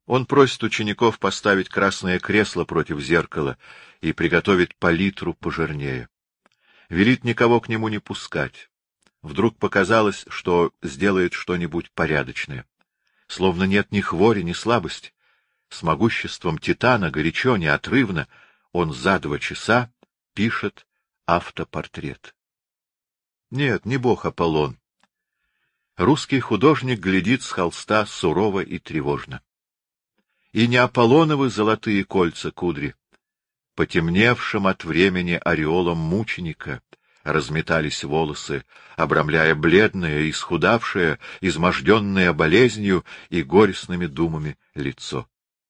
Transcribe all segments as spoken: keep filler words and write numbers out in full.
Он просит учеников поставить красное кресло против зеркала и приготовить палитру пожирнее. Велит никого к нему не пускать. Вдруг показалось, что сделает что-нибудь порядочное. Словно нет ни хвори, ни слабости. С могуществом титана, горячо, неотрывно, он за два часа пишет автопортрет. Нет, не бог Аполлон. Русский художник глядит с холста сурово и тревожно. И не Аполлоновы золотые кольца кудри, потемневшим от времени ореолом мученика, разметались волосы, обрамляя бледное, исхудавшее, изможденное болезнью и горестными думами лицо.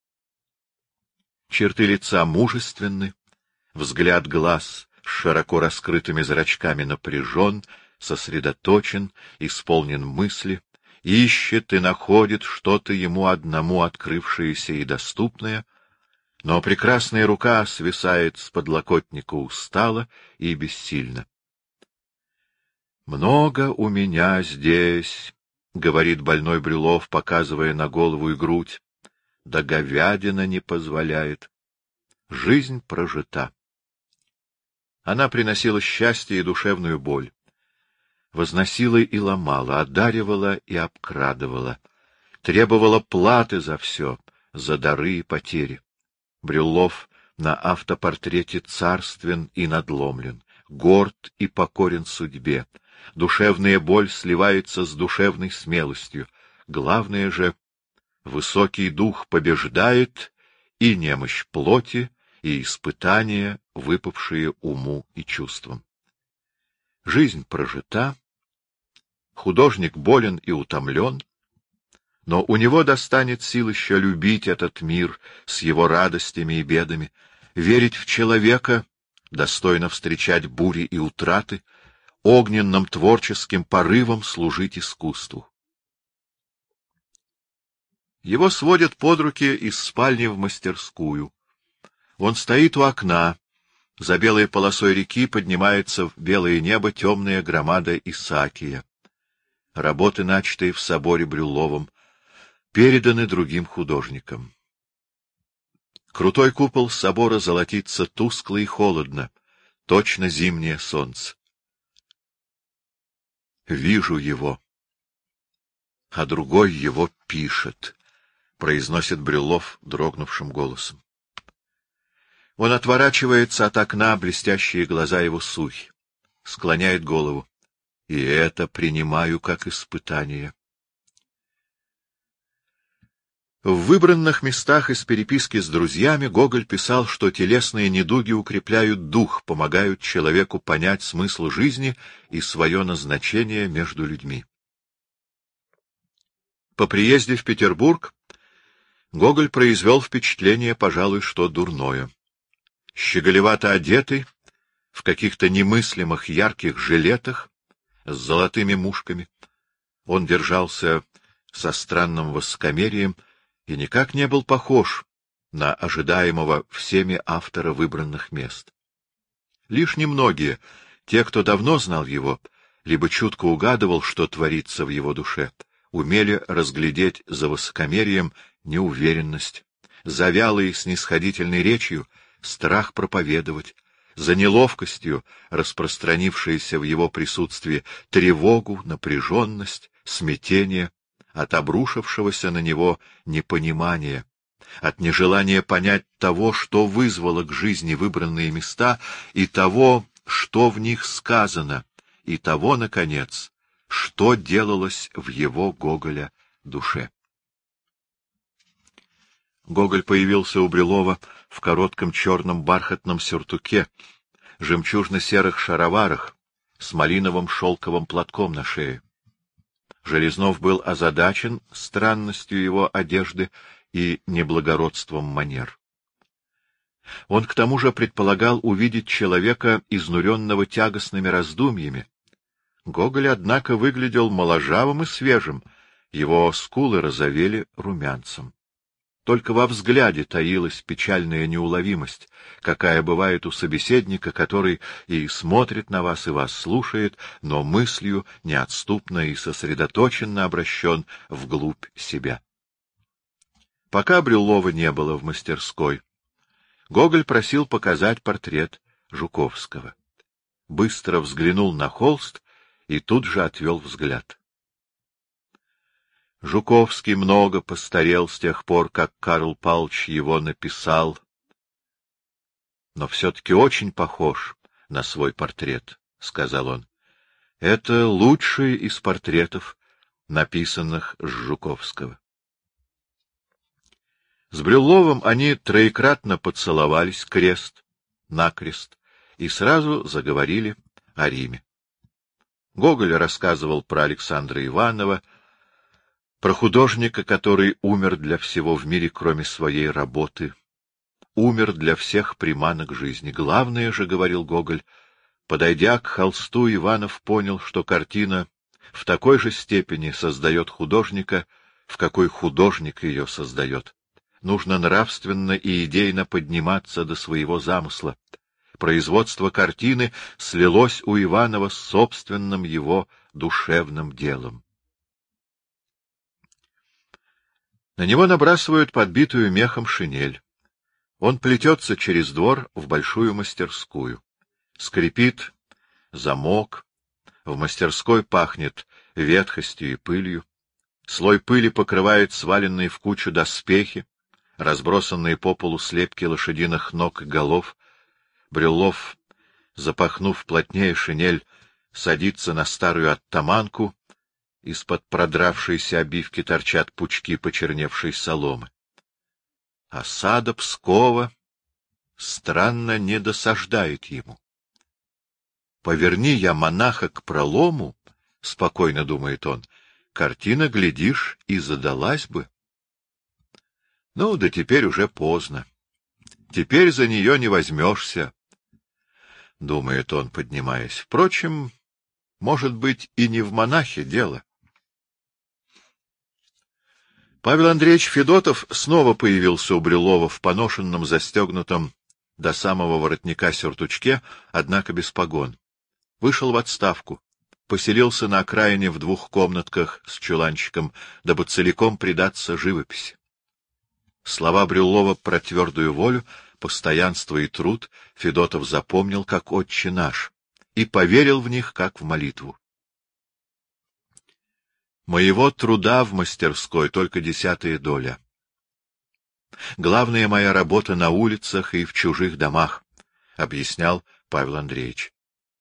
Черты лица мужественны, взгляд глаз с широко раскрытыми зрачками напряжен, сосредоточен, исполнен мысли, ищет и находит что-то ему одному открывшееся и доступное, но прекрасная рука свисает с подлокотника устало и бессильно. «Много у меня здесь», — говорит больной Брюлов, показывая на голову и грудь, — «да говядина не позволяет. Жизнь прожита». Она приносила счастье и душевную боль, возносила и ломала, одаривала и обкрадывала, требовала платы за все, за дары и потери. Брюллов на автопортрете царствен и надломлен, горд и покорен судьбе. Душевная боль сливается с душевной смелостью. Главное же, высокий дух побеждает и немощь плоти, и испытания, выпавшие уму и чувствам. Жизнь прожита, художник болен и утомлен, но у него достанет сил еще любить этот мир с его радостями и бедами, верить в человека, достойно встречать бури и утраты, огненным творческим порывом служить искусству. Его сводят под руки из спальни в мастерскую. Он стоит у окна. За белой полосой реки поднимается в белое небо темная громада Исаакия. Работы, начатые в соборе Брюлловом, переданы другим художникам. Крутой купол собора золотится тускло и холодно, точно зимнее солнце. Вижу его, а другой его пишет, — произносит Брюллов дрогнувшим голосом. Он отворачивается от окна, блестящие глаза его сухи, склоняет голову. И это принимаю как испытание. В выбранных местах из переписки с друзьями Гоголь писал, что телесные недуги укрепляют дух, помогают человеку понять смысл жизни и свое назначение между людьми. По приезде в Петербург Гоголь произвел впечатление, пожалуй, что дурное. Щеголевато одетый, в каких-то немыслимых ярких жилетах, с золотыми мушками, он держался со странным высокомерием и никак не был похож на ожидаемого всеми автора выбранных мест. Лишь немногие, те, кто давно знал его, либо чутко угадывал, что творится в его душе, умели разглядеть за высокомерием неуверенность, за вялой снисходительной речью страх проповедовать, за неловкостью, распространившейся в его присутствии, тревогу, напряженность, смятение, от обрушившегося на него непонимания, от нежелания понять того, что вызвало к жизни выбранные места, и того, что в них сказано, и того, наконец, что делалось в его, Гоголя, душе. Гоголь появился у Брюлова в коротком черном бархатном сюртуке, жемчужно-серых шароварах, с малиновым шелковым платком на шее. Железнов был озадачен странностью его одежды и неблагородством манер. Он к тому же предполагал увидеть человека, изнуренного тягостными раздумьями. Гоголь, однако, выглядел моложавым и свежим, его скулы розовели румянцем. Только во взгляде таилась печальная неуловимость, какая бывает у собеседника, который и смотрит на вас, и вас слушает, но мыслью неотступно и сосредоточенно обращен вглубь себя. Пока Брюллова не было в мастерской, Гоголь просил показать портрет Жуковского. Быстро взглянул на холст и тут же отвел взгляд. Жуковский много постарел с тех пор, как Карл Павлович его написал, но все-таки очень похож на свой портрет, — сказал он. Это лучший из портретов, написанных с Жуковского. С Брюлловым они троекратно поцеловались крест-накрест и сразу заговорили о Риме. Гоголь рассказывал про Александра Иванова, про художника, который умер для всего в мире, кроме своей работы, умер для всех приманок жизни. Главное же, — говорил Гоголь, — подойдя к холсту, Иванов понял, что картина в такой же степени создает художника, в какой художник ее создает. Нужно нравственно и идейно подниматься до своего замысла. Производство картины слилось у Иванова с собственным его душевным делом. На него набрасывают подбитую мехом шинель. Он плетется через двор в большую мастерскую. Скрипит замок, в мастерской пахнет ветхостью и пылью. Слой пыли покрывает сваленные в кучу доспехи, разбросанные по полу слепки лошадиных ног и голов. Брюллов, запахнув плотнее шинель, садится на старую оттаманку, из-под продравшейся обивки торчат пучки почерневшей соломы. Осада Пскова странно не досаждает ему. «Поверни я монаха к пролому, — спокойно думает он, — картина, глядишь, и задалась бы. Ну, да теперь уже поздно. Теперь за нее не возьмешься, — думает он, поднимаясь. Впрочем, может быть, и не в монахе дело. Павел Андреевич Федотов снова появился у Брюллова в поношенном, застегнутом до самого воротника сюртучке, однако без погон. Вышел в отставку, поселился на окраине в двух комнатках с чуланчиком, дабы целиком предаться живописи. Слова Брюллова про твердую волю, постоянство и труд Федотов запомнил как «Отче наш» и поверил в них как в молитву. Моего труда в мастерской только десятая доля. Главная моя работа на улицах и в чужих домах, — объяснял Павел Андреевич.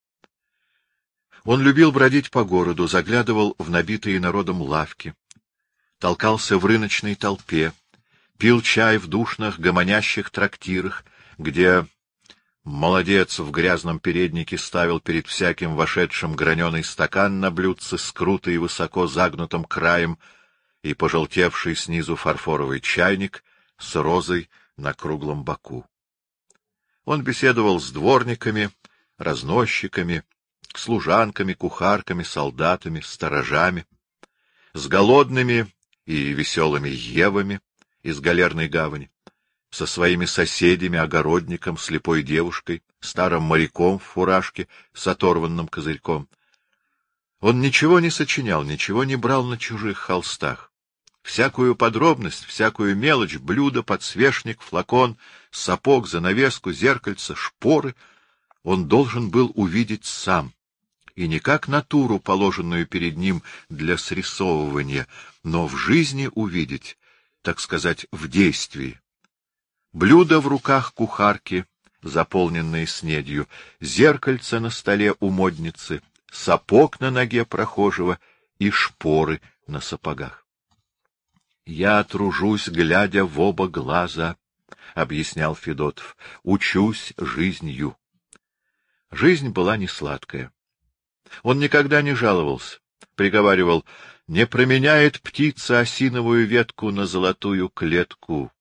Он любил бродить по городу, заглядывал в набитые народом лавки, толкался в рыночной толпе, пил чай в душных гомонящих трактирах, где молодец в грязном переднике ставил перед всяким вошедшим граненый стакан на блюдце с круто и высоко загнутым краем и пожелтевший снизу фарфоровый чайник с розой на круглом боку. Он беседовал с дворниками, разносчиками, служанками, кухарками, солдатами, сторожами, с голодными и веселыми евами из галерной гавани, со своими соседями, огородником, слепой девушкой, старым моряком в фуражке с оторванным козырьком. Он ничего не сочинял, ничего не брал на чужих холстах. Всякую подробность, всякую мелочь, блюдо, подсвечник, флакон, сапог, занавеску, зеркальце, шпоры он должен был увидеть сам, и не как натуру, положенную перед ним для срисовывания, но в жизни увидеть, так сказать, в действии. Блюдо в руках кухарки, заполненные снедью, зеркальце на столе у модницы, сапог на ноге прохожего и шпоры на сапогах. «Я тружусь, глядя в оба глаза», — объяснял Федотов, — «учусь жизнью». Жизнь была не сладкая. Он никогда не жаловался, приговаривал: «Не променяет птица осиновую ветку на золотую клетку».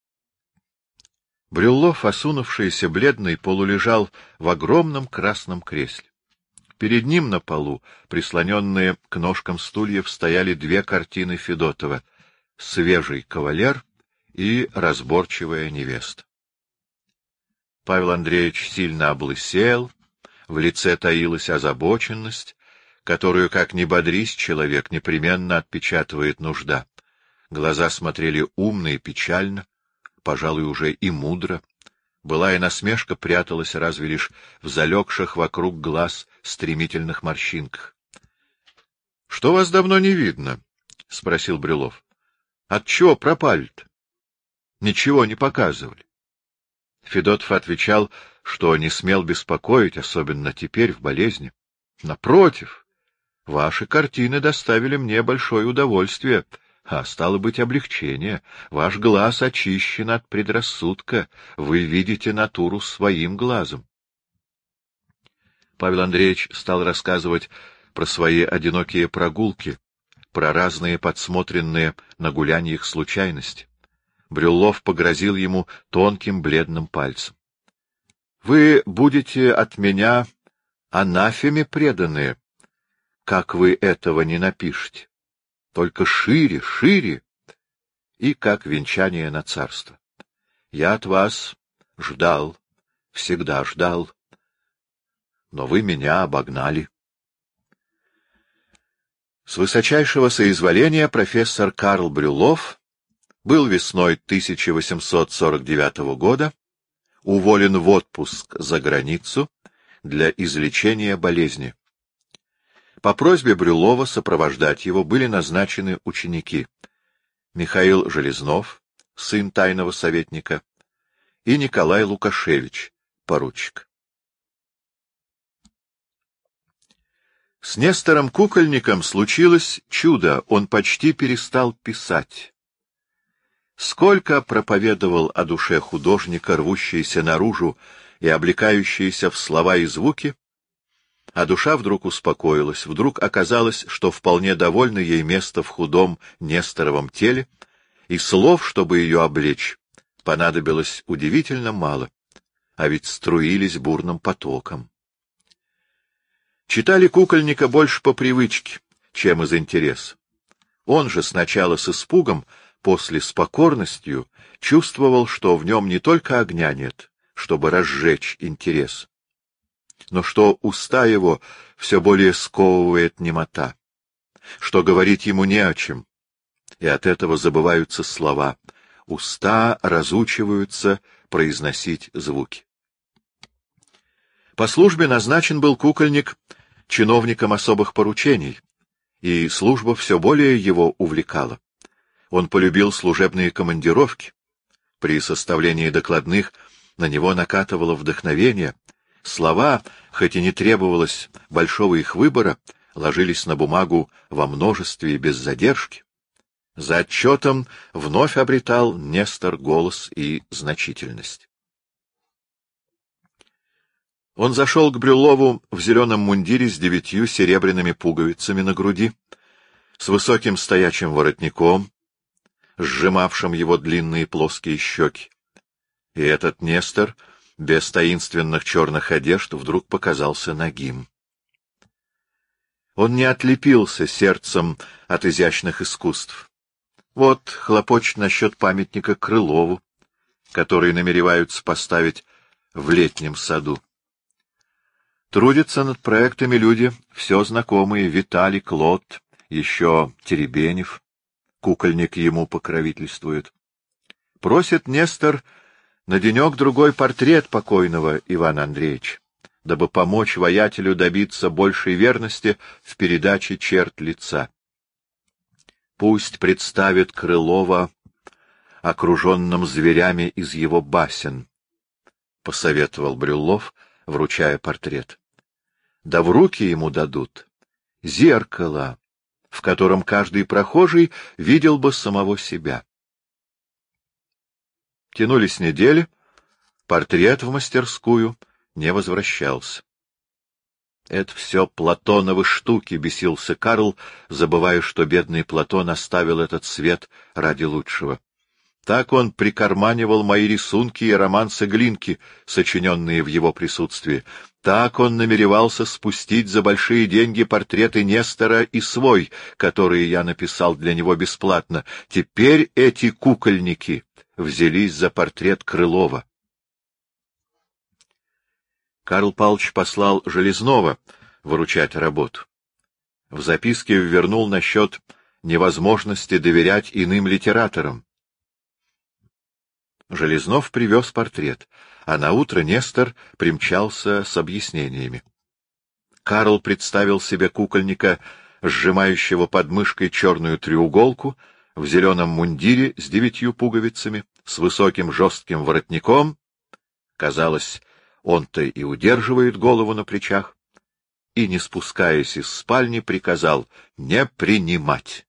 Брюллов, осунувшийся, бледный, полулежал в огромном красном кресле. Перед ним на полу, прислоненные к ножкам стульев, стояли две картины Федотова — «Свежий кавалер» и «Разборчивая невеста». Павел Андреевич сильно облысел, в лице таилась озабоченность, которую, как ни бодрись человек, непременно отпечатывает нужда. Глаза смотрели умно и печально, пожалуй, уже и мудро. Былая насмешка пряталась разве лишь в залегших вокруг глаз стремительных морщинках. — Что вас давно не видно? — спросил Брюлов. — Отчего пропали-то? Ничего не показывали. Федотов отвечал, что не смел беспокоить, особенно теперь в болезни. — Напротив, ваши картины доставили мне большое удовольствие, а стало быть облегчение. Ваш глаз очищен от предрассудка, вы видите натуру своим глазом. Павел Андреевич стал рассказывать про свои одинокие прогулки, про разные подсмотренные на гуляньях случайности. Брюллов погрозил ему тонким бледным пальцем. — Вы будете от меня анафеме преданные, как вы этого не напишете. Только шире, шире, и как венчание на царство. Я от вас ждал, всегда ждал, но вы меня обогнали. С высочайшего соизволения профессор Карл Брюллов был весной тысяча восемьсот сорок девятого года уволен в отпуск за границу для излечения болезни. По просьбе Брюллова сопровождать его были назначены ученики Михаил Железнов, сын тайного советника, и Николай Лукашевич, поручик. С Нестором Кукольником случилось чудо, он почти перестал писать. Сколько проповедовал о душе художника, рвущейся наружу и облекающейся в слова и звуки, а душа вдруг успокоилась, вдруг оказалось, что вполне довольно ей место в худом Несторовом теле, и слов, чтобы ее облечь, понадобилось удивительно мало, а ведь струились бурным потоком. Читали Кукольника больше по привычке, чем из интереса. Он же сначала с испугом, после с покорностью чувствовал, что в нем не только огня нет, чтобы разжечь интерес, но что уста его все более сковывает немота, что говорить ему не о чем, и от этого забываются слова, уста разучиваются произносить звуки. По службе назначен был Кукольник чиновником особых поручений, и служба все более его увлекала. Он полюбил служебные командировки. При составлении докладных на него накатывало вдохновение. Слова, хоть и не требовалось большого их выбора, ложились на бумагу во множестве и без задержки. За отчетом вновь обретал Нестор голос и значительность. Он зашел к Брюллову в зеленом мундире с девятью серебряными пуговицами на груди, с высоким стоячим воротником, сжимавшим его длинные плоские щеки. И этот Нестор, без таинственных черных одежд, вдруг показался нагим. Он не отлепился сердцем от изящных искусств. Вот хлопочет насчет памятника Крылову, который намереваются поставить в Летнем саду. Трудятся над проектами люди, все знакомые: Виталий, Клод, еще Теребенев. Кукольник ему покровительствует. Просит Нестор на денек-другой портрет покойного Ивана Андреевича, дабы помочь воятелю добиться большей верности в передаче черт лица. Пусть представит Крылова окруженным зверями из его басен, — посоветовал Брюллов, вручая портрет. Да в руки ему дадут зеркало, в котором каждый прохожий видел бы самого себя. Тянулись недели, портрет в мастерскую не возвращался. Это все Платоновы штуки, — бесился Карл, забывая, что бедный Платон оставил этот свет ради лучшего. Так он прикарманивал мои рисунки и романсы Глинки, сочиненные в его присутствии. Так он намеревался спустить за большие деньги портреты Нестора и свой, которые я написал для него бесплатно. Теперь эти кукольники взялись за портрет Крылова. Карл Павлович послал Железнова выручать работу. В записке ввернул насчет невозможности доверять иным литераторам. Железнов привез портрет, а наутро Нестор примчался с объяснениями. Карл представил себе кукольника, сжимающего под мышкой черную треуголку, в зеленом мундире с девятью пуговицами, с высоким жестким воротником. Казалось, он-то и удерживает голову на плечах, и, не спускаясь из спальни, приказал не принимать.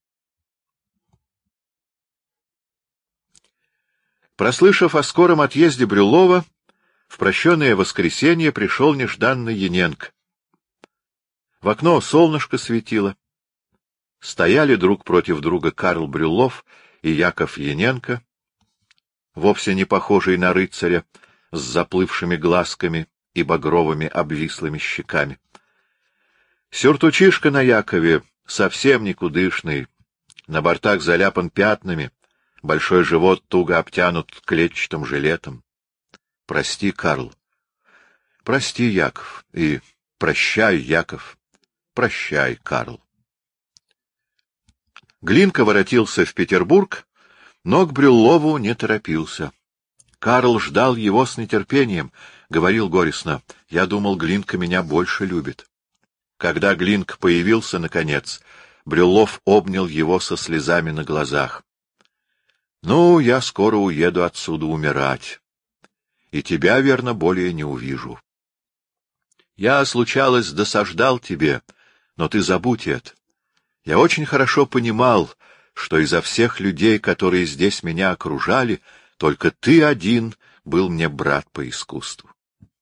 Прослышав о скором отъезде Брюллова, в прощенное воскресенье пришел нежданный Яненко. В окно солнышко светило. Стояли друг против друга Карл Брюллов и Яков Яненко, вовсе не похожий на рыцаря, с заплывшими глазками и багровыми обвислыми щеками. Сюртучишка на Якове совсем никудышный, на бортах заляпан пятнами, большой живот туго обтянут клетчатым жилетом. Прости, Карл. Прости, Яков, и прощай, Яков. Прощай, Карл. Глинка воротился в Петербург, но к Брюллову не торопился. Карл ждал его с нетерпением, говорил горестно: «Я думал, Глинка меня больше любит». Когда Глинка появился, наконец, Брюллов обнял его со слезами на глазах. — Ну, я скоро уеду отсюда умирать, и тебя, верно, более не увижу. Я, случалось, досаждал тебе, но ты забудь это. Я очень хорошо понимал, что изо всех людей, которые здесь меня окружали, только ты один был мне брат по искусству.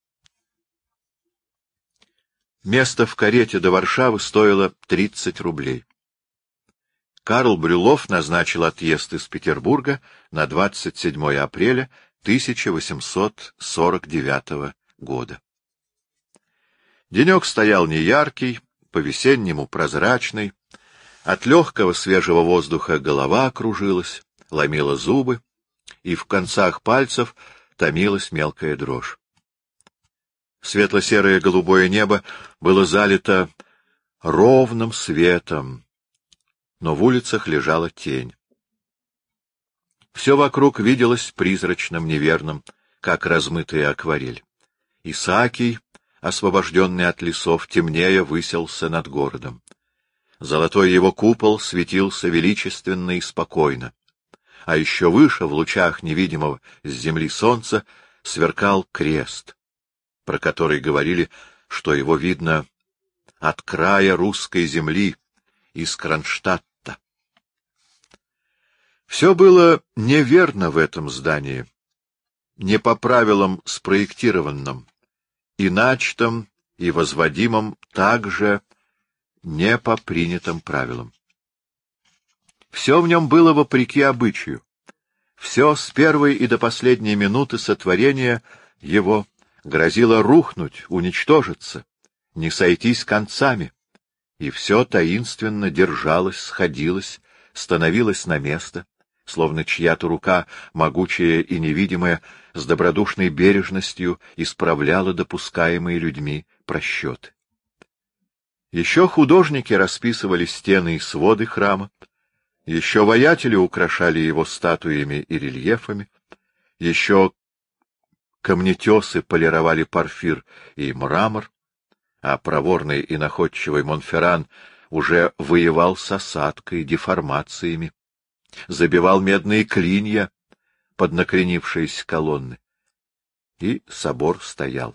Место в карете до Варшавы стоило тридцать рублей. Карл Брюллов назначил отъезд из Петербурга на двадцать седьмое апреля тысяча восемьсот сорок девятого года. Денек стоял неяркий, по-весеннему прозрачный. От легкого свежего воздуха голова кружилась, ломила зубы, и в концах пальцев томилась мелкая дрожь. Светло-серое голубое небо было залито ровным светом, но в улицах лежала тень. Все вокруг виделось призрачным, неверным, как размытая акварель. Исаакий, освобожденный от лесов, темнее высился над городом. Золотой его купол светился величественно и спокойно, а еще выше, в лучах невидимого с земли солнца, сверкал крест, про который говорили, что его видно от края русской земли, из Кронштадта. Все было неверно в этом здании, не по правилам спроектированным, и начатым, и возводимым также не по принятым правилам. Все в нем было вопреки обычаю, все с первой и до последней минуты сотворения его грозило рухнуть, уничтожиться, не сойтись концами, и все таинственно держалось, сходилось, становилось на место, словно чья-то рука, могучая и невидимая, с добродушной бережностью исправляла допускаемые людьми просчеты. Еще художники расписывали стены и своды храма, еще воятели украшали его статуями и рельефами, еще камнетесы полировали порфир и мрамор, а проворный и находчивый Монферран уже воевал с осадкой, деформациями, забивал медные клинья под накренившиеся колонны. И собор стоял.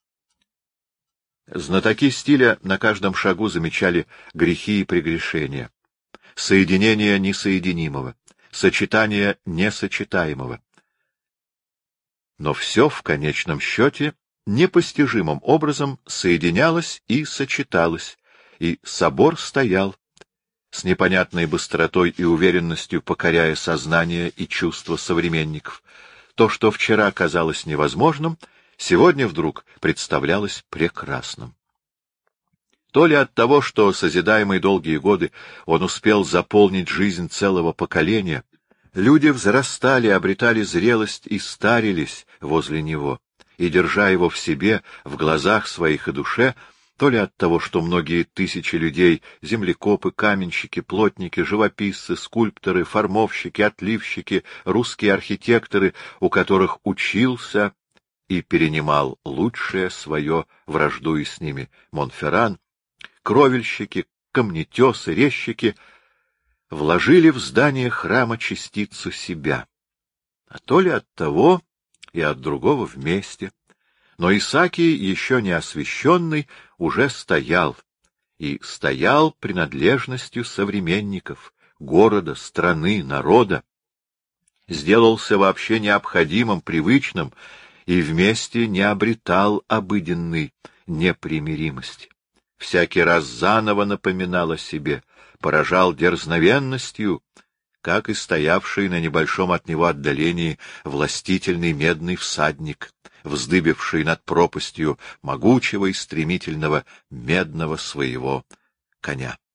Знатоки стиля на каждом шагу замечали грехи и прегрешения, соединение несоединимого, сочетание несочетаемого. Но все в конечном счете непостижимым образом соединялось и сочеталось, и собор стоял, с непонятной быстротой и уверенностью покоряя сознание и чувства современников. То, что вчера казалось невозможным, сегодня вдруг представлялось прекрасным. То ли от того, что, созидаемый долгие годы, он успел заполнить жизнь целого поколения, люди взрастали, обретали зрелость и старились возле него, и, держа его в себе, в глазах своих и душе, то ли от того, что многие тысячи людей — землекопы, каменщики, плотники, живописцы, скульпторы, формовщики, отливщики, русские архитекторы, у которых учился и перенимал лучшее свое, враждуя с ними, Монферран, кровельщики, камнетесы, резчики, вложили в здание храма частицу себя, а то ли от того и от другого вместе. Но Исаакий, еще не освященный, уже стоял, и стоял принадлежностью современников, города, страны, народа, сделался вообще необходимым, привычным, и вместе не обретал обыденной непримиримости. Всякий раз заново напоминал о себе, поражал дерзновенностью, как и стоявший на небольшом от него отдалении властительный медный всадник, вздыбивший над пропастью могучего и стремительного медного своего коня.